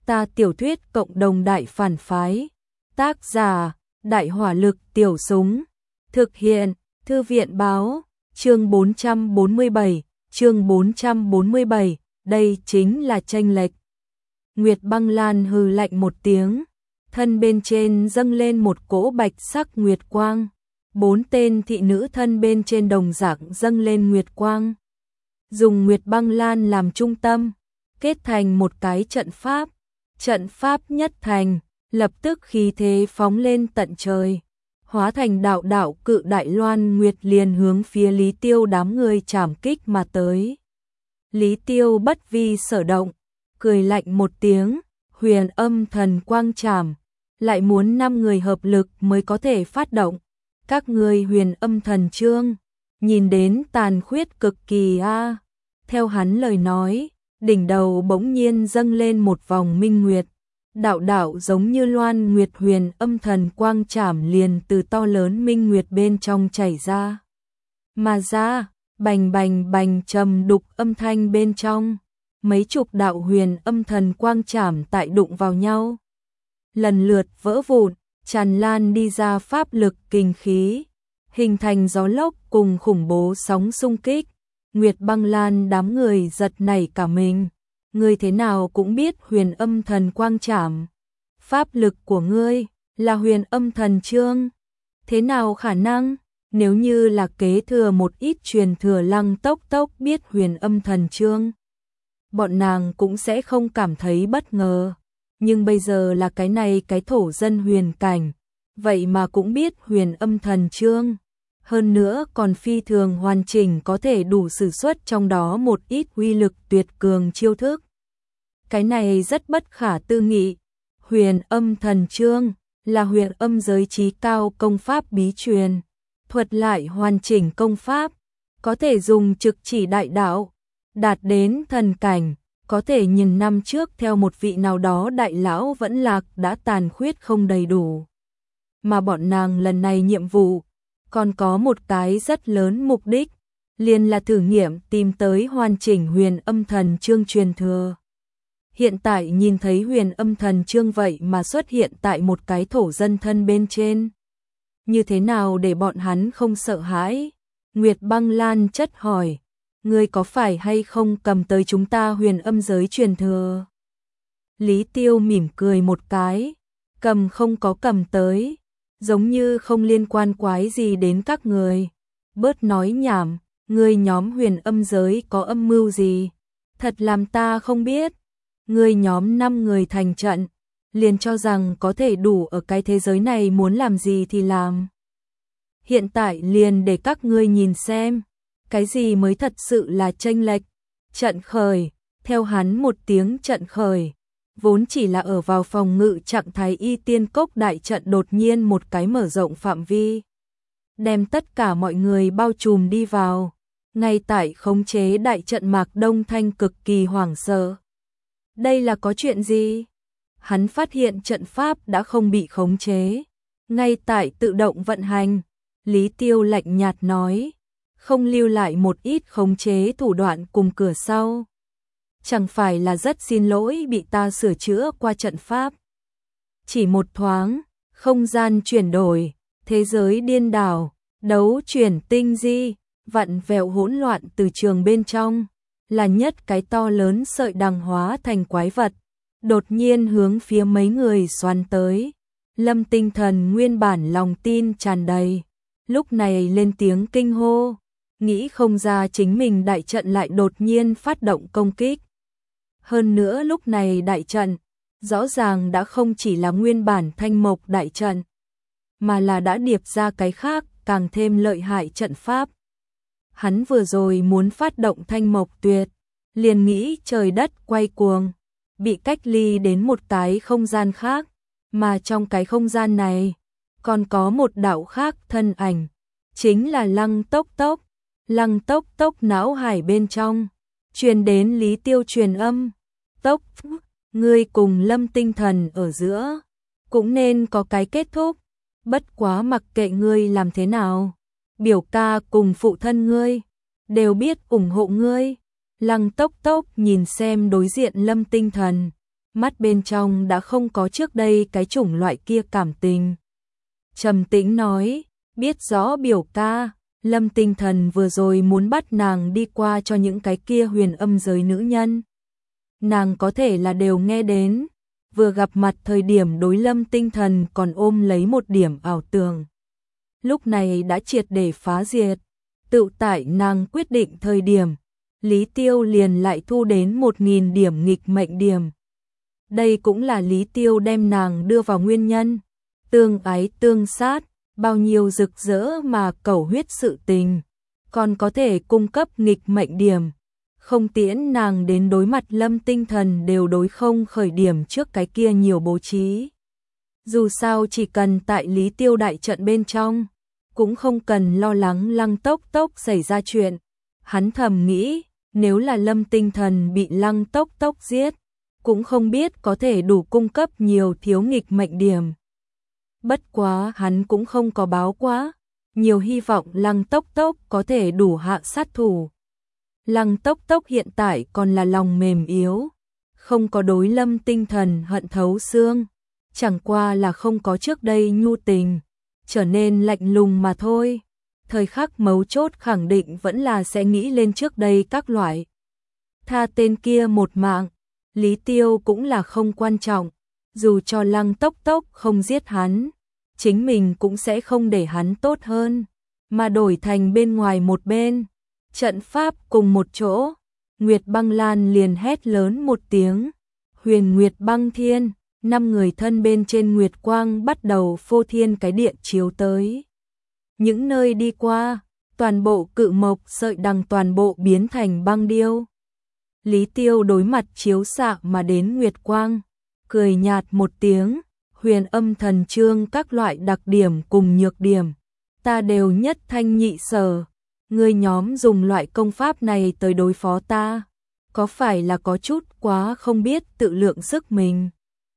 Ta tiểu thuyết cộng đồng đại phản phái. Tác giả: Đại hỏa lực tiểu súng. Thực hiện: Thư viện báo. Chương 447, đây chính là chênh lệch. Nguyệt Băng Lan hừ lạnh một tiếng, thân bên trên dâng lên một cỗ bạch sắc nguyệt quang. 4 tên thị nữ thân bên trên đồng dạng dâng lên nguyệt quang. Dùng Nguyệt Băng Lan làm trung tâm, kết thành một cái trận pháp. Trận pháp nhất thành, lập tức khí thế phóng lên tận trời, hóa thành đạo đạo cự đại loan nguyệt liền hướng phía Lý Tiêu đám người trảm kích mà tới. Lý Tiêu bất vi sở động, cười lạnh một tiếng, huyền âm thần quang trảm, lại muốn 5 người hợp lực mới có thể phát động. Các ngươi huyền âm thần chương, nhìn đến tàn khuyết cực kỳ a. Theo hắn lời nói, đỉnh đầu bỗng nhiên dâng lên một vòng minh nguyệt. Đạo đạo giống như loan nguyệt huyền âm thần quang trảm liền từ to lớn minh nguyệt bên trong chảy ra. Mà ra, bành bành bành trầm đục âm thanh bên trong, mấy chục đạo huyền âm thần quang trảm tại đụng vào nhau. Lần lượt vỡ vụn, tràn lan đi ra pháp lực kinh khí, hình thành gió lốc cùng khủng bố sóng xung kích. Nguyệt Băng Lan đám người giật nảy cả mình. Ngươi thế nào cũng biết huyền âm thần quang trảm. Pháp lực của ngươi là huyền âm thần chương. Thế nào khả năng? Nếu như là kế thừa một ít truyền thừa Lăng Tốc Tốc biết huyền âm thần chương, bọn nàng cũng sẽ không cảm thấy bất ngờ. Nhưng bây giờ là cái này cái thổ dân huyền cảnh, vậy mà cũng biết huyền âm thần chương. Hơn nữa còn phi thường hoàn chỉnh, có thể đủ sử xuất trong đó một ít uy lực tuyệt cường chiêu thức. Cái này rất bất khả tư nghị. Huyền âm thần chương là huyền âm giới trí cao công pháp bí truyền, thuật lại hoàn chỉnh công pháp, có thể dùng trực chỉ đại đạo, đạt đến thần cảnh, có thể nhìn năm trước theo một vị nào đó đại lão vẫn lạc đã tàn khuyết không đầy đủ. Mà bọn nàng lần này nhiệm vụ còn có một cái rất lớn mục đích, liền là thử nghiệm tìm tới hoàn chỉnh huyền âm thần chương truyền thừa. Hiện tại nhìn thấy huyền âm thần chương vậy mà xuất hiện tại một cái thổ dân thân bên trên. Như thế nào để bọn hắn không sợ hãi? Nguyệt Băng Lan chất hỏi, ngươi có phải hay không cầm tới chúng ta huyền âm giới truyền thừa? Lý Tiêu mỉm cười một cái, cầm không có cầm tới, giống như không liên quan quái gì đến các người. Bớt nói nhảm, ngươi nhóm huyền âm giới có âm mưu gì? Thật làm ta không biết. Ngươi nhóm 5 người thành trận, liền cho rằng có thể đủ ở cái thế giới này muốn làm gì thì làm. Hiện tại liền để các ngươi nhìn xem, cái gì mới thật sự là chênh lệch. Trận khởi, theo hắn một tiếng trận khởi, vốn chỉ là ở vào phòng ngự trạng thái y tiên cốc đại trận đột nhiên một cái mở rộng phạm vi, đem tất cả mọi người bao trùm đi vào. Ngay tại khống chế đại trận Mạc Đông Thanh cực kỳ hoảng sợ. Đây là có chuyện gì? Hắn phát hiện trận pháp đã không bị khống chế, ngay tại tự động vận hành. Lý Tiêu lạnh nhạt nói, không lưu lại một ít khống chế thủ đoạn cùng cửa sau. Chẳng phải là rất xin lỗi bị ta sửa chữa qua trận pháp. Chỉ một thoáng, không gian chuyển đổi, thế giới điên đảo, đấu chuyển tinh di, vặn vẹo hỗn loạn từ trường bên trong. Là nhất cái to lớn sợi đằng hóa thành quái vật, đột nhiên hướng phía mấy người xoắn tới. Lâm Tinh Thần nguyên bản lòng tin tràn đầy, lúc này lên tiếng kinh hô, nghĩ không ra chính mình đại trận lại đột nhiên phát động công kích. Hơn nữa lúc này đại trận, rõ ràng đã không chỉ là nguyên bản thanh mộc đại trận, mà là đã điệp ra cái khác, càng thêm lợi hại trận pháp. Hắn vừa rồi muốn phát động thanh mộc tuyệt, liền nghĩ trời đất quay cuồng, bị cách ly đến một cái không gian khác, mà trong cái không gian này, còn có một đạo khác thân ảnh, chính là Lăng Tốc Tốc. Lăng Tốc Tốc não hải bên trong, truyền đến Lý Tiêu truyền âm, Tốc, ngươi cùng Lâm Tinh Thần ở giữa, cũng nên có cái kết thúc, bất quá mặc kệ ngươi làm thế nào, biểu ca cùng phụ thân ngươi đều biết ủng hộ ngươi. Lăng Tốc Tốc nhìn xem đối diện Lâm Tinh Thần, mắt bên trong đã không có trước đây cái chủng loại kia cảm tình. Trầm tĩnh nói, biết rõ biểu ca, Lâm Tinh Thần vừa rồi muốn bắt nàng đi qua cho những cái kia huyền âm giới nữ nhân. Nàng có thể là đều nghe đến, vừa gặp mặt thời điểm đối Lâm Tinh Thần còn ôm lấy một điểm ảo tưởng. Lúc này đã triệt để phá diệt, tự tại nàng quyết định thời điểm, Lý Tiêu liền lại thu đến 1000 điểm nghịch mệnh điểm. Đây cũng là Lý Tiêu đem nàng đưa vào nguyên nhân, tương ái tương sát, bao nhiêu rực rỡ mà cầu huyết sự tình, còn có thể cung cấp nghịch mệnh điểm. Không tiễn nàng đến đối mặt Lâm Tinh Thần đều đối không khởi điểm trước cái kia nhiều bố trí. Dù sao chỉ cần tại Lý Tiêu đại trận bên trong, cũng không cần lo lắng Lăng Tốc Tốc xảy ra chuyện. Hắn thầm nghĩ, nếu là Lâm Tinh Thần bị Lăng Tốc Tốc giết, cũng không biết có thể đủ cung cấp nhiều thiếu nghịch mệnh điểm. Bất quá hắn cũng không có báo quá, nhiều hy vọng Lăng Tốc Tốc có thể đủ hạ sát thủ. Lăng Tốc Tốc hiện tại còn là lòng mềm yếu, không có đối Lâm Tinh Thần hận thấu xương, chẳng qua là không có trước đây nhu tình, trở nên lạnh lùng mà thôi. Thời khắc mấu chốt khẳng định vẫn là sẽ nghĩ lên trước đây các loại. Tha tên kia một mạng, Lý Tiêu cũng là không quan trọng, dù cho Lăng Tốc Tốc không giết hắn, chính mình cũng sẽ không để hắn tốt hơn, mà đổi thành bên ngoài một bên. Trận pháp cùng một chỗ, Nguyệt Băng Lan liền hét lớn một tiếng, Huyền Nguyệt Băng Thiên, 5 người thân bên trên Nguyệt Quang bắt đầu phô thiên cái địa chiếu tới. Những nơi đi qua, toàn bộ cự mộc sợi đằng toàn bộ biến thành băng điêu. Lý Tiêu đối mặt chiếu xạ mà đến Nguyệt Quang, cười nhạt một tiếng, huyền âm thần chương các loại đặc điểm cùng nhược điểm, ta đều nhất thanh nhị sở. Ngươi nhóm dùng loại công pháp này tới đối phó ta, có phải là có chút quá không biết tự lượng sức mình?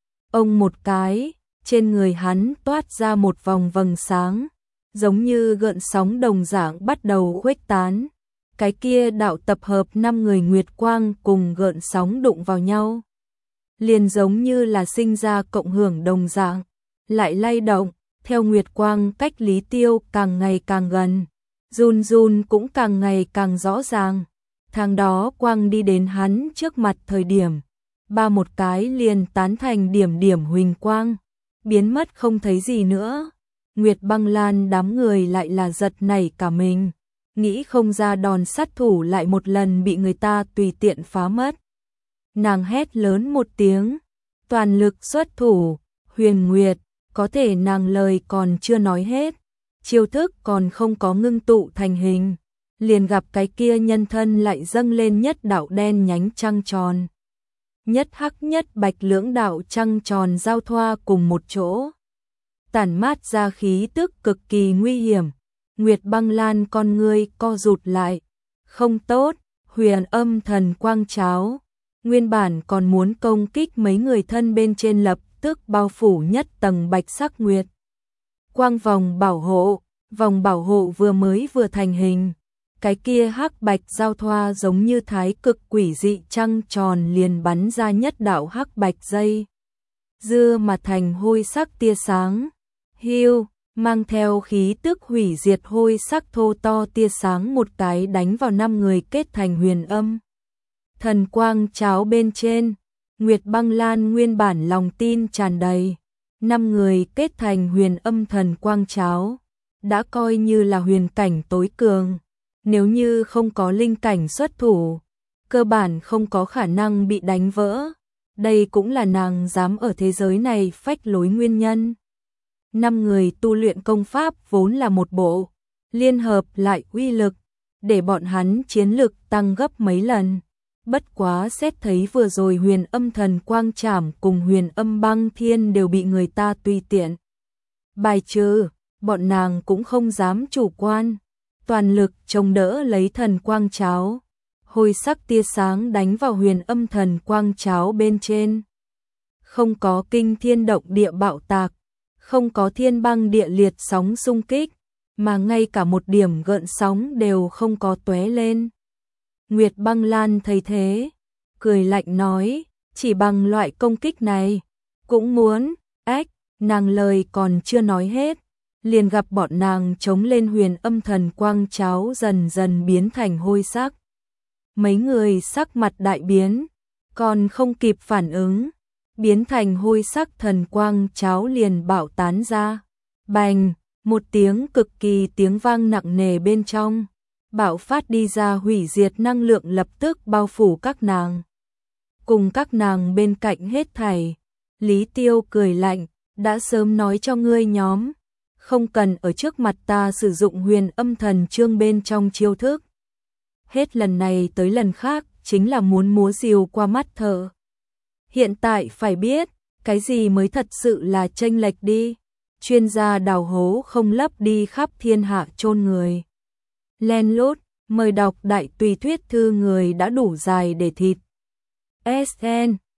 Ông một cái, trên người hắn toát ra một vòng vầng sáng, giống như gợn sóng đồng dạng bắt đầu khuếch tán. Cái kia đạo tập hợp 5 người nguyệt quang cùng gợn sóng đụng vào nhau, liền giống như là sinh ra cộng hưởng đồng dạng, lại lay động, theo nguyệt quang cách Lý Tiêu càng ngày càng gần. Run run cũng càng ngày càng rõ ràng. Thằng đó quang đi đến hắn trước mặt thời điểm, ba một cái liền tán thành điểm điểm huỳnh quang, biến mất không thấy gì nữa. Nguyệt Băng Lan đám người lại là giật nảy cả mình, nghĩ không ra đòn sát thủ lại một lần bị người ta tùy tiện phá mất. Nàng hét lớn một tiếng, toàn lực xuất thủ, Huyền Nguyệt, có thể nàng lời còn chưa nói hết. Chiêu thức còn không có ngưng tụ thành hình, liền gặp cái kia nhân thân lại dâng lên nhất đạo đen nhánh trăng tròn. Nhất hắc nhất bạch lưỡng đạo trăng tròn giao thoa cùng một chỗ, tản mát ra khí tức cực kỳ nguy hiểm. Nguyệt Băng Lan con ngươi co rụt lại, không tốt, huyền âm thần quang cháo. Nguyên bản còn muốn công kích mấy người thân bên trên lập tức bao phủ nhất tầng bạch sắc nguyệt quang vòng bảo hộ vừa mới vừa thành hình, cái kia hắc bạch giao thoa giống như thái cực quỷ dị trăng tròn liền bắn ra nhất đạo hắc bạch dây dưa mà thành hôi sắc tia sáng, hiu, mang theo khí tức hủy diệt hôi sắc thô to tia sáng một cái đánh vào 5 người kết thành huyền âm thần quang cháo bên trên. Nguyệt Băng Lan nguyên bản lòng tin tràn đầy, 5 người kết thành huyền âm thần quang cháo, đã coi như là huyền cảnh tối cường, nếu như không có linh cảnh xuất thủ, cơ bản không có khả năng bị đánh vỡ. Đây cũng là nàng dám ở thế giới này phách lối nguyên nhân. 5 người tu luyện công pháp vốn là một bộ, liên hợp lại uy lực, để bọn hắn chiến lực tăng gấp mấy lần. Bất quá xét thấy vừa rồi huyền âm thần quang trảm cùng huyền âm băng thiên đều bị người ta tùy tiện bài trừ, bọn nàng cũng không dám chủ quan, toàn lực chống đỡ lấy thần quang cháo. Hồi sắc tia sáng đánh vào huyền âm thần quang cháo bên trên, không có kinh thiên động địa bạo tạc, không có thiên băng địa liệt sóng xung kích, mà ngay cả một điểm gợn sóng đều không có tóe lên. Nguyệt Băng Lan thấy thế, cười lạnh nói, Chỉ bằng loại công kích này, cũng muốn, nàng lời còn chưa nói hết, liền gặp bọn nàng chống lên huyền âm thần quang cháo dần dần biến thành hôi sắc. Mấy người sắc mặt đại biến, còn không kịp phản ứng, biến thành hôi sắc thần quang cháo liền bạo tán ra. Bành, một tiếng cực kỳ tiếng vang nặng nề bên trong, bạo phát đi ra hủy diệt năng lượng lập tức bao phủ các nàng. Cùng các nàng bên cạnh hết thảy, Lý Tiêu cười lạnh, đã sớm nói cho ngươi nhóm, không cần ở trước mặt ta sử dụng huyền âm thần chương bên trong chiêu thức. Hết lần này tới lần khác, chính là muốn múa rìu qua mắt thợ. Hiện tại phải biết, cái gì mới thật sự là chênh lệch đi. Chuyên gia đào hố không lấp đi khắp thiên hạ chôn người. Len lút, mời đọc đại tùy thuyết thư người đã đủ dài để thịt. SN